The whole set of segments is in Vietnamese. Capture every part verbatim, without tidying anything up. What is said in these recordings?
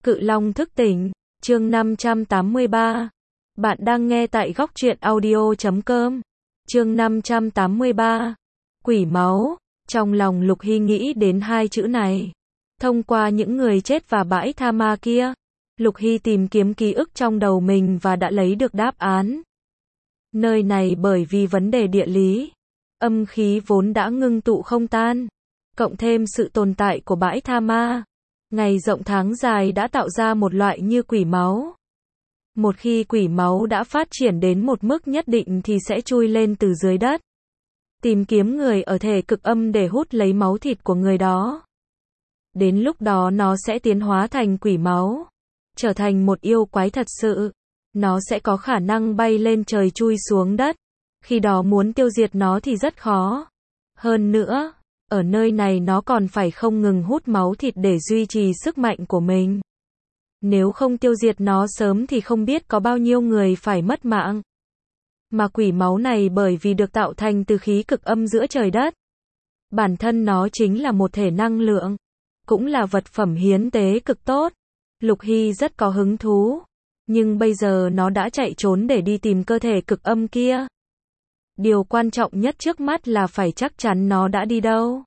Cự Long thức tỉnh, chương năm trăm tám mươi ba. Bạn đang nghe tại góc truyện audio chấm com. Chương năm trăm tám mươi ba. Quỷ máu. Trong lòng Lục Hy nghĩ đến hai chữ này. Thông qua những người chết và bãi tha ma kia, Lục Hy tìm kiếm ký ức trong đầu mình và đã lấy được đáp án. Nơi này bởi vì vấn đề địa lý, âm khí vốn đã ngưng tụ không tan, cộng thêm sự tồn tại của bãi tha ma, ngày rộng tháng dài đã tạo ra một loại như quỷ máu. Một khi quỷ máu đã phát triển đến một mức nhất định thì sẽ chui lên từ dưới đất, tìm kiếm người ở thể cực âm để hút lấy máu thịt của người đó. Đến lúc đó nó sẽ tiến hóa thành quỷ máu, trở thành một yêu quái thật sự. Nó sẽ có khả năng bay lên trời chui xuống đất. Khi đó muốn tiêu diệt nó thì rất khó. Hơn nữa, ở nơi này nó còn phải không ngừng hút máu thịt để duy trì sức mạnh của mình. Nếu không tiêu diệt nó sớm thì không biết có bao nhiêu người phải mất mạng. Mà quỷ máu này bởi vì được tạo thành từ khí cực âm giữa trời đất, bản thân nó chính là một thể năng lượng, cũng là vật phẩm hiến tế cực tốt. Lục Hy rất có hứng thú, nhưng bây giờ nó đã chạy trốn để đi tìm cơ thể cực âm kia. Điều quan trọng nhất trước mắt là phải chắc chắn nó đã đi đâu.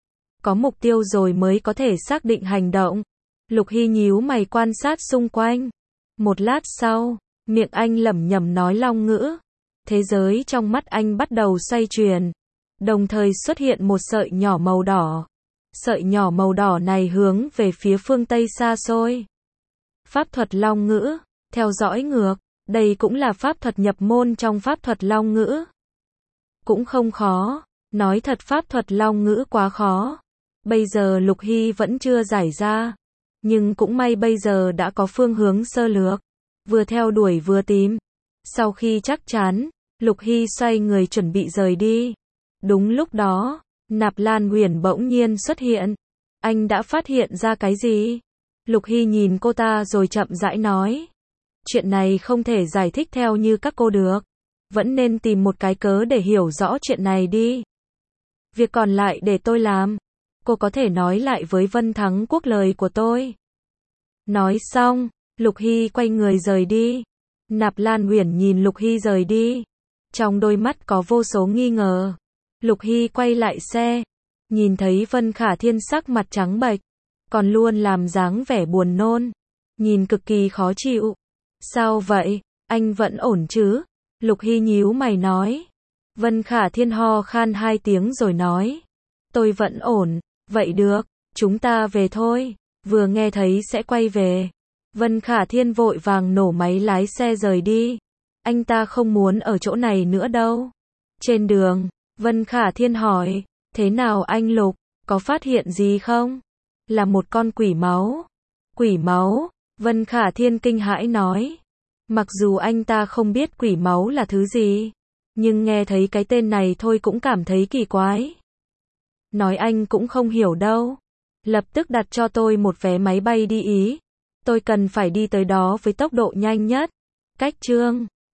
Có mục tiêu rồi mới có thể xác định hành động. Lục Hy nhíu mày quan sát xung quanh. Một lát sau, miệng anh lẩm nhẩm nói long ngữ. Thế giới trong mắt anh bắt đầu xoay chuyển, đồng thời xuất hiện một sợi nhỏ màu đỏ. Sợi nhỏ màu đỏ này hướng về phía phương Tây xa xôi. Pháp thuật long ngữ, theo dõi ngược, đây cũng là pháp thuật nhập môn trong pháp thuật long ngữ. Cũng không khó, nói thật pháp thuật long ngữ quá khó. Bây giờ Lục Hy vẫn chưa giải ra, nhưng cũng may bây giờ đã có phương hướng sơ lược, vừa theo đuổi vừa tìm. Sau khi chắc chắn, Lục Hy xoay người chuẩn bị rời đi. Đúng lúc đó, Nạp Lan Uyển bỗng nhiên xuất hiện. Anh đã phát hiện ra cái gì? Lục Hy nhìn cô ta rồi chậm rãi nói. Chuyện này không thể giải thích theo như các cô được. Vẫn nên tìm một cái cớ để hiểu rõ chuyện này đi. Việc còn lại để tôi làm. Cô có thể nói lại với Vân Thắng Quốc lời của tôi. Nói xong, Lục Hy quay người rời đi. Nạp Lan Uyển nhìn Lục Hy rời đi, trong đôi mắt có vô số nghi ngờ. Lục Hy quay lại xe, nhìn thấy Vân Khả Thiên sắc mặt trắng bệch, còn luôn làm dáng vẻ buồn nôn, nhìn cực kỳ khó chịu. Sao vậy, anh vẫn ổn chứ? Lục Hy nhíu mày nói. Vân Khả Thiên ho khan hai tiếng rồi nói. Tôi vẫn ổn, vậy được, chúng ta về thôi, vừa nghe thấy sẽ quay về. Vân Khả Thiên vội vàng nổ máy lái xe rời đi. Anh ta không muốn ở chỗ này nữa đâu. Trên đường, Vân Khả Thiên hỏi, thế nào anh Lục, có phát hiện gì không? Là một con quỷ máu. Quỷ máu? Vân Khả Thiên kinh hãi nói. Mặc dù anh ta không biết quỷ máu là thứ gì, nhưng nghe thấy cái tên này thôi cũng cảm thấy kỳ quái. Nói anh cũng không hiểu đâu. Lập tức đặt cho tôi một vé máy bay đi Ý. Tôi cần phải đi tới đó với tốc độ nhanh nhất. Cách chương